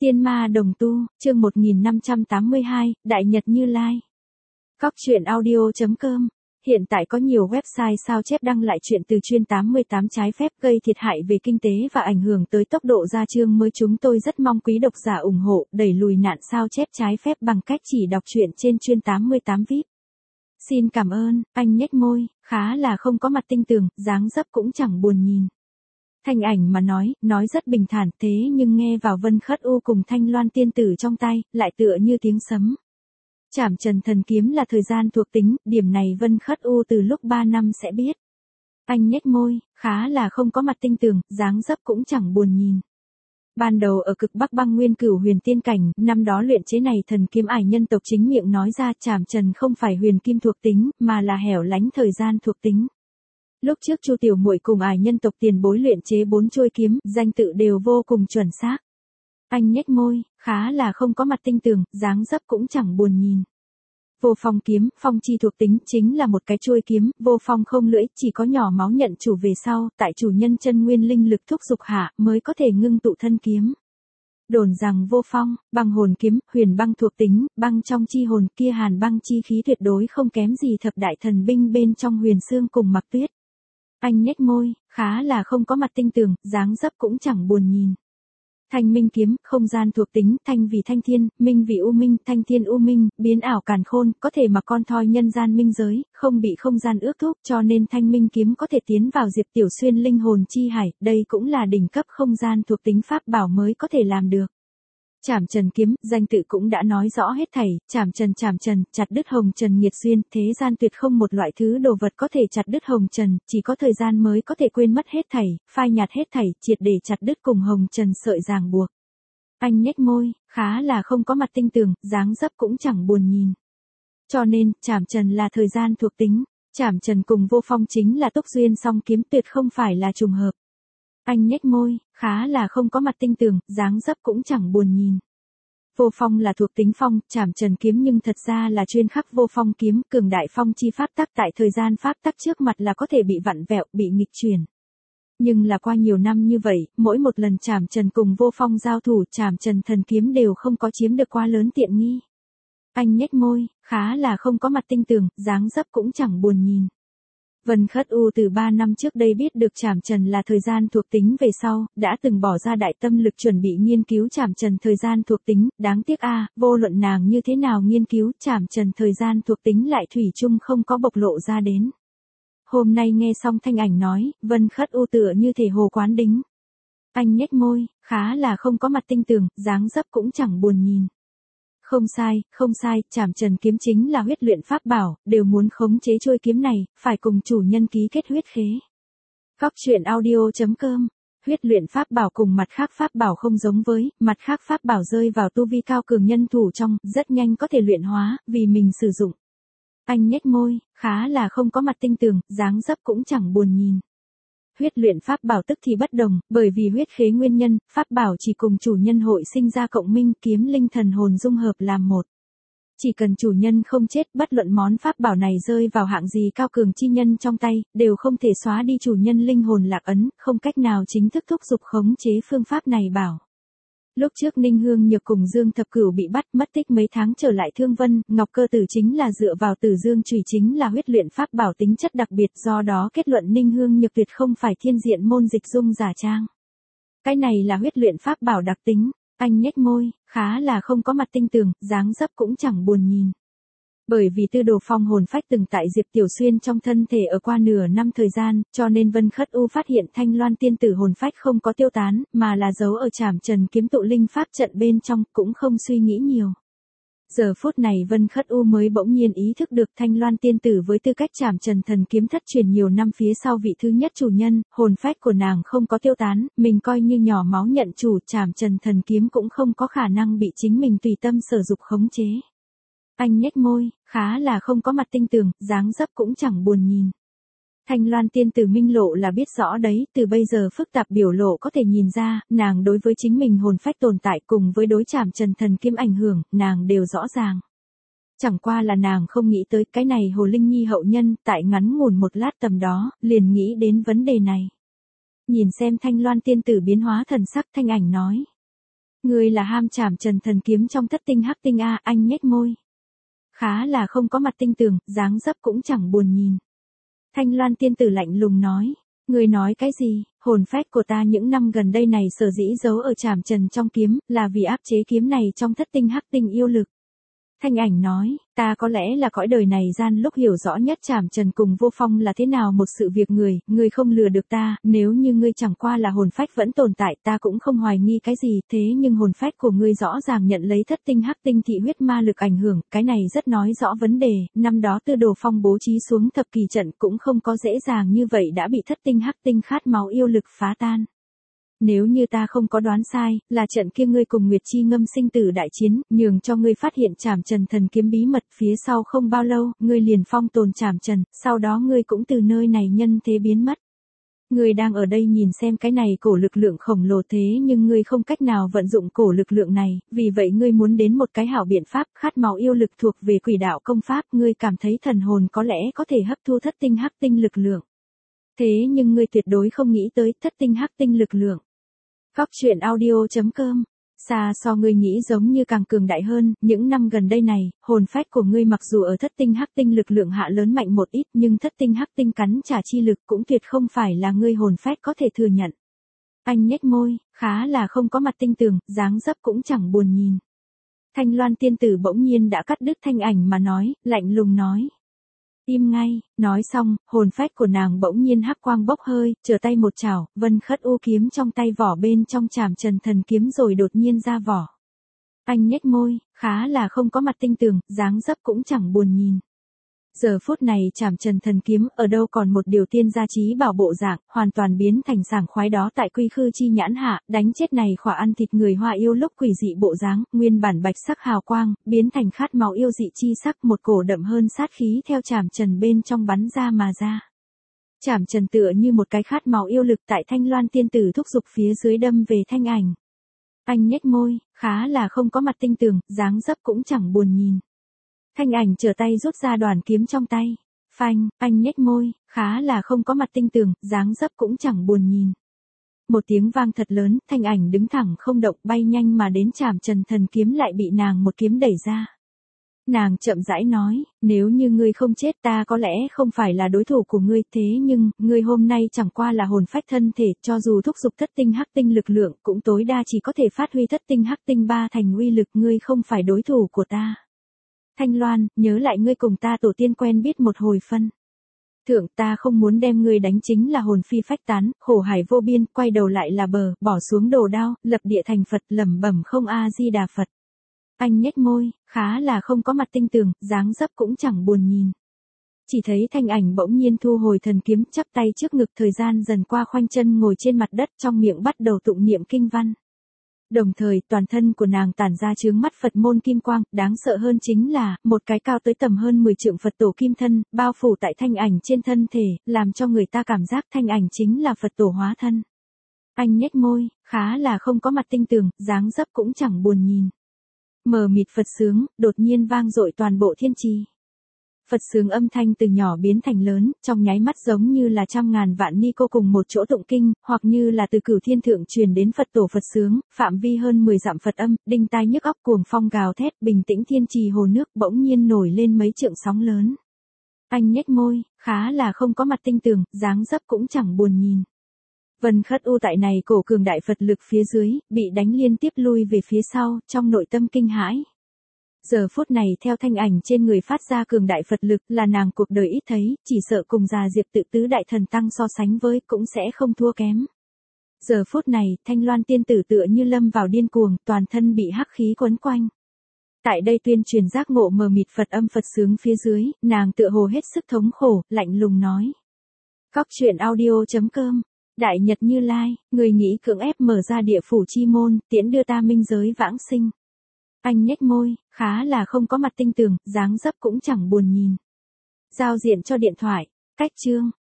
Tiên ma đồng tu, chương 1582, Đại Nhật Như Lai. Cóc truyện audio.com. Hiện tại có nhiều website sao chép đăng lại chuyện từ chuyên 88 trái phép gây thiệt hại về kinh tế và ảnh hưởng tới tốc độ ra chương mới. Chúng tôi rất mong quý độc giả ủng hộ, đẩy lùi nạn sao chép trái phép bằng cách chỉ đọc truyện trên chuyên 88 VIP. Xin cảm ơn. Anh nhếch môi, khá là không có mặt tinh tường, dáng dấp cũng chẳng buồn nhìn. Thanh ảnh mà nói rất bình thản, thế nhưng nghe vào Vân Khất U cùng Thanh Loan tiên tử trong tay, lại tựa như tiếng sấm. Trảm Trần thần kiếm là thời gian thuộc tính, điểm này Vân Khất U từ lúc 3 năm sẽ biết. Anh nhếch môi, khá là không có mặt tinh tường, dáng dấp cũng chẳng buồn nhìn. Ban đầu ở cực Bắc Băng Nguyên Cửu Huyền Tiên cảnh, năm đó luyện chế này thần kiếm ải nhân tộc chính miệng nói ra Trảm Trần không phải huyền kim thuộc tính, mà là hẻo lánh thời gian thuộc tính. Lúc trước Chu Tiểu Muội cùng ải nhân tộc tiền bối luyện chế 4 chuôi kiếm, danh tự đều vô cùng chuẩn xác. Anh nhếch môi, khá là không có mặt tinh tường, dáng dấp cũng chẳng buồn nhìn. Vô phong kiếm, phong chi thuộc tính chính là một cái chuôi kiếm, vô phong không lưỡi, chỉ có nhỏ máu nhận chủ về sau, tại chủ nhân chân nguyên linh lực thúc dục hạ, mới có thể ngưng tụ thân kiếm. Đồn rằng vô phong, băng hồn kiếm, huyền băng thuộc tính, băng trong chi hồn kia hàn băng chi khí tuyệt đối không kém gì thập đại thần binh bên trong Huyền Xương cùng Mặc Tuyết. Anh nhếch môi, khá là không có mặt tinh tường, dáng dấp cũng chẳng buồn nhìn. Thanh minh kiếm, không gian thuộc tính, thanh vì thanh thiên, minh vì u minh, thanh thiên u minh, biến ảo càn khôn, có thể mà con thoi nhân gian minh giới, không bị không gian ước thúc, cho nên thanh minh kiếm có thể tiến vào Diệp Tiểu Xuyên linh hồn chi hải, đây cũng là đỉnh cấp không gian thuộc tính pháp bảo mới có thể làm được. Trảm Trần kiếm, danh tự cũng đã nói rõ hết thảy, Trảm Trần, chặt đứt hồng trần nghiệt duyên, thế gian tuyệt không một loại thứ đồ vật có thể chặt đứt hồng trần, chỉ có thời gian mới có thể quên mất hết thảy, phai nhạt hết thảy, triệt để chặt đứt cùng hồng trần sợi ràng buộc. Anh nhếch môi, khá là không có mặt tinh tường, dáng dấp cũng chẳng buồn nhìn. Cho nên, Trảm Trần là thời gian thuộc tính, Trảm Trần cùng vô phong chính là túc duyên song kiếm, tuyệt không phải là trùng hợp. Anh nhếch môi, khá là không có mặt tinh tường, dáng dấp cũng chẳng buồn nhìn. Vô phong là thuộc tính phong, Trảm Trần kiếm nhưng thật ra là chuyên khắc vô phong kiếm, cường đại phong chi pháp tắc tại thời gian pháp tắc trước mặt là có thể bị vặn vẹo, bị nghịch chuyển. Nhưng là qua nhiều năm như vậy, mỗi một lần Trảm Trần cùng vô phong giao thủ, Trảm Trần thần kiếm đều không có chiếm được quá lớn tiện nghi. Anh nhếch môi, khá là không có mặt tinh tường, dáng dấp cũng chẳng buồn nhìn. Vân Khất U từ 3 năm trước đây biết được Trảm Trần là thời gian thuộc tính về sau, đã từng bỏ ra đại tâm lực chuẩn bị nghiên cứu Trảm Trần thời gian thuộc tính, đáng tiếc vô luận nàng như thế nào nghiên cứu, Trảm Trần thời gian thuộc tính lại thủy chung không có bộc lộ ra đến. Hôm nay nghe xong Thanh ảnh nói, Vân Khất U tựa như thể hồ quán đính. Anh nhếch môi, khá là không có mặt tinh tường, dáng dấp cũng chẳng buồn nhìn. Không sai, Trảm Trần kiếm chính là huyết luyện pháp bảo, đều muốn khống chế trôi kiếm này, phải cùng chủ nhân ký kết huyết khế. Cóc truyện audio.com. Huyết luyện pháp bảo cùng mặt khác pháp bảo không giống với, mặt khác pháp bảo rơi vào tu vi cao cường nhân thủ trong, rất nhanh có thể luyện hóa, vì mình sử dụng. Anh nhếch môi, khá là không có mặt tinh tường, dáng dấp cũng chẳng buồn nhìn. Huyết luyện pháp bảo tức thì bất đồng, bởi vì huyết khế nguyên nhân, pháp bảo chỉ cùng chủ nhân hội sinh ra cộng minh, kiếm linh thần hồn dung hợp làm một. Chỉ cần chủ nhân không chết, bất luận món pháp bảo này rơi vào hạng gì cao cường chi nhân trong tay, đều không thể xóa đi chủ nhân linh hồn lạc ấn, không cách nào chính thức thúc giục khống chế phương pháp này bảo. Lúc trước Ninh Hương Nhược cùng Dương Thập Cửu bị bắt mất tích mấy tháng trở lại Thương Vân, Ngọc Cơ Tử chính là dựa vào Tử Dương chùy chính là huyết luyện pháp bảo tính chất đặc biệt, do đó kết luận Ninh Hương Nhược tuyệt không phải thiên diện môn dịch dung giả trang. Cái này là huyết luyện pháp bảo đặc tính. Anh nhếch môi, khá là không có mặt tinh tường, dáng dấp cũng chẳng buồn nhìn. Bởi vì Tư Đồ Phong hồn phách từng tại Diệp Tiểu Xuyên trong thân thể ở qua nửa năm thời gian, cho nên Vân Khất U phát hiện Thanh Loan tiên tử hồn phách không có tiêu tán, mà là giấu ở Trảm Trần kiếm tụ linh pháp trận bên trong, cũng không suy nghĩ nhiều. Giờ phút này Vân Khất U mới bỗng nhiên ý thức được Thanh Loan tiên tử với tư cách Trảm Trần thần kiếm thất truyền nhiều năm phía sau vị thứ nhất chủ nhân, hồn phách của nàng không có tiêu tán, mình coi như nhỏ máu nhận chủ, Trảm Trần thần kiếm cũng không có khả năng bị chính mình tùy tâm sở dục khống chế. Anh nhếch môi, khá là không có mặt tinh tường, dáng dấp cũng chẳng buồn nhìn. Thanh Loan tiên tử minh lộ là biết rõ đấy, từ bây giờ phức tạp biểu lộ có thể nhìn ra, nàng đối với chính mình hồn phách tồn tại cùng với đối Trảm Trần thần kiếm ảnh hưởng, nàng đều rõ ràng. Chẳng qua là nàng không nghĩ tới cái này Hồ Linh Nhi hậu nhân, tại ngắn ngủn một lát tầm đó, liền nghĩ đến vấn đề này. Nhìn xem Thanh Loan tiên tử biến hóa thần sắc, Thanh ảnh nói. Ngươi là ham chảm trần thần kiếm trong thất tinh hắc tinh a, anh nhếch môi. Khá là không có mặt tinh tường, dáng dấp cũng chẳng buồn nhìn. Thanh Loan tiên tử lạnh lùng nói. Ngươi nói cái gì, hồn phách của ta những năm gần đây này sở dĩ giấu ở chảm trần trong kiếm, là vì áp chế kiếm này trong thất tinh hắc tinh yêu lực. Thanh ảnh nói, ta có lẽ là cõi đời này gian lúc hiểu rõ nhất chảm trần cùng vô phong là thế nào một sự việc ngươi không lừa được ta, nếu như ngươi chẳng qua là hồn phách vẫn tồn tại ta cũng không hoài nghi cái gì, thế nhưng hồn phách của ngươi rõ ràng nhận lấy thất tinh hắc tinh thị huyết ma lực ảnh hưởng, cái này rất nói rõ vấn đề, năm đó Tư Đồ Phong bố trí xuống thập kỳ trận cũng không có dễ dàng như vậy đã bị thất tinh hắc tinh khát máu yêu lực phá tan. Nếu như ta không có đoán sai, là trận kia ngươi cùng Nguyệt Chi Ngâm sinh tử đại chiến, nhường cho ngươi phát hiện chảm trần thần kiếm bí mật, phía sau không bao lâu, ngươi liền phong tồn chảm trần, sau đó ngươi cũng từ nơi này nhân thế biến mất. Ngươi đang ở đây nhìn xem cái này cổ lực lượng khổng lồ thế nhưng ngươi không cách nào vận dụng cổ lực lượng này, vì vậy ngươi muốn đến một cái hảo biện pháp, khát máu yêu lực thuộc về quỷ đạo công pháp, ngươi cảm thấy thần hồn có lẽ có thể hấp thu thất tinh hắc tinh lực lượng. Thế nhưng ngươi tuyệt đối không nghĩ tới thất tinh hắc tinh lực lượng. Góc truyện audio.com. Xa so ngươi nghĩ giống như càng cường đại hơn, những năm gần đây này, hồn phách của ngươi mặc dù ở thất tinh hắc tinh lực lượng hạ lớn mạnh một ít nhưng thất tinh hắc tinh cắn trả chi lực cũng tuyệt không phải là ngươi hồn phách có thể thừa nhận. Anh nhếch môi, khá là không có mặt tinh tường, dáng dấp cũng chẳng buồn nhìn. Thanh Loan tiên tử bỗng nhiên đã cắt đứt thanh ảnh mà nói, lạnh lùng nói. Im ngay, nói xong, hồn phách của nàng bỗng nhiên hắc quang bốc hơi, trở tay một chảo, Vân Khất U kiếm trong tay vỏ bên trong chảm trần thần kiếm rồi đột nhiên ra vỏ. Anh nhếch môi, khá là không có mặt tinh tường, dáng dấp cũng chẳng buồn nhìn. Giờ phút này chảm trần thần kiếm ở đâu còn một điều tiên gia trí bảo bộ dạng, hoàn toàn biến thành sảng khoái đó tại quy khư chi nhãn hạ, đánh chết này khỏa ăn thịt người hoa yêu lúc quỷ dị bộ dáng, nguyên bản bạch sắc hào quang, biến thành khát máu yêu dị chi sắc, một cổ đậm hơn sát khí theo chảm trần bên trong bắn ra mà ra. Chảm trần tựa như một cái khát máu yêu lực tại Thanh Loan tiên tử thúc giục phía dưới đâm về thanh ảnh. Anh nhếch môi, khá là không có mặt tinh tường, dáng dấp cũng chẳng buồn nhìn. Thanh ảnh trở tay rút ra đoàn kiếm trong tay. Phanh, anh nhếch môi, khá là không có mặt tinh tường, dáng dấp cũng chẳng buồn nhìn. Một tiếng vang thật lớn, thanh ảnh đứng thẳng không động bay nhanh mà đến chảm trần thần kiếm lại bị nàng một kiếm đẩy ra. Nàng chậm rãi nói, nếu như ngươi không chết ta có lẽ không phải là đối thủ của ngươi thế nhưng, ngươi hôm nay chẳng qua là hồn phách thân thể, cho dù thúc giục thất tinh hắc tinh lực lượng cũng tối đa chỉ có thể phát huy thất tinh hắc tinh ba thành uy lực ngươi không phải đối thủ của ta. Thanh Loan, nhớ lại ngươi cùng ta tổ tiên quen biết một hồi phân. Thượng ta không muốn đem ngươi đánh chính là hồn phi phách tán, khổ hải vô biên, quay đầu lại là bờ, bỏ xuống đồ đao, lập địa thành Phật lẩm bẩm không A-di-đà Phật. Anh nhếch môi, khá là không có mặt tinh tường, dáng dấp cũng chẳng buồn nhìn. Chỉ thấy thanh ảnh bỗng nhiên thu hồi thần kiếm chắp tay trước ngực thời gian dần qua khoanh chân ngồi trên mặt đất trong miệng bắt đầu tụng niệm kinh văn. Đồng thời toàn thân của nàng tản ra chướng mắt Phật môn kim quang, đáng sợ hơn chính là, một cái cao tới tầm hơn 10 trượng Phật tổ kim thân, bao phủ tại thanh ảnh trên thân thể, làm cho người ta cảm giác thanh ảnh chính là Phật tổ hóa thân. Anh nhếch môi, khá là không có mặt tinh tường, dáng dấp cũng chẳng buồn nhìn. Mờ mịt Phật sướng, đột nhiên vang dội toàn bộ thiên trì. Phật sướng âm thanh từ nhỏ biến thành lớn, trong nháy mắt giống như là trăm ngàn vạn ni cô cùng một chỗ tụng kinh, hoặc như là từ cửu thiên thượng truyền đến Phật tổ Phật sướng, phạm vi hơn 10 dặm Phật âm, đinh tai nhức óc cuồng phong gào thét, bình tĩnh thiên trì hồ nước bỗng nhiên nổi lên mấy trượng sóng lớn. Anh nhếch môi, khá là không có mặt tinh tường, dáng dấp cũng chẳng buồn nhìn. Vân Khất U tại này cổ cường đại Phật lực phía dưới, bị đánh liên tiếp lui về phía sau, trong nội tâm kinh hãi. Giờ phút này theo thanh ảnh trên người phát ra cường đại Phật lực là nàng cuộc đời ít thấy, chỉ sợ cùng già Diệp Tự tứ đại thần tăng so sánh với cũng sẽ không thua kém. Giờ phút này, Thanh Loan tiên tử tựa như lâm vào điên cuồng, toàn thân bị hắc khí quấn quanh. Tại đây tuyên truyền giác ngộ mờ mịt Phật âm Phật sướng phía dưới, nàng tựa hồ hết sức thống khổ, lạnh lùng nói. Góc truyện audio.com. Đại Nhật Như Lai, người nghĩ cưỡng ép mở ra địa phủ chi môn, tiễn đưa ta minh giới vãng sinh. Anh nhếch môi, khá là không có mặt tinh tường, dáng dấp cũng chẳng buồn nhìn. Giao diện cho điện thoại, cách chương.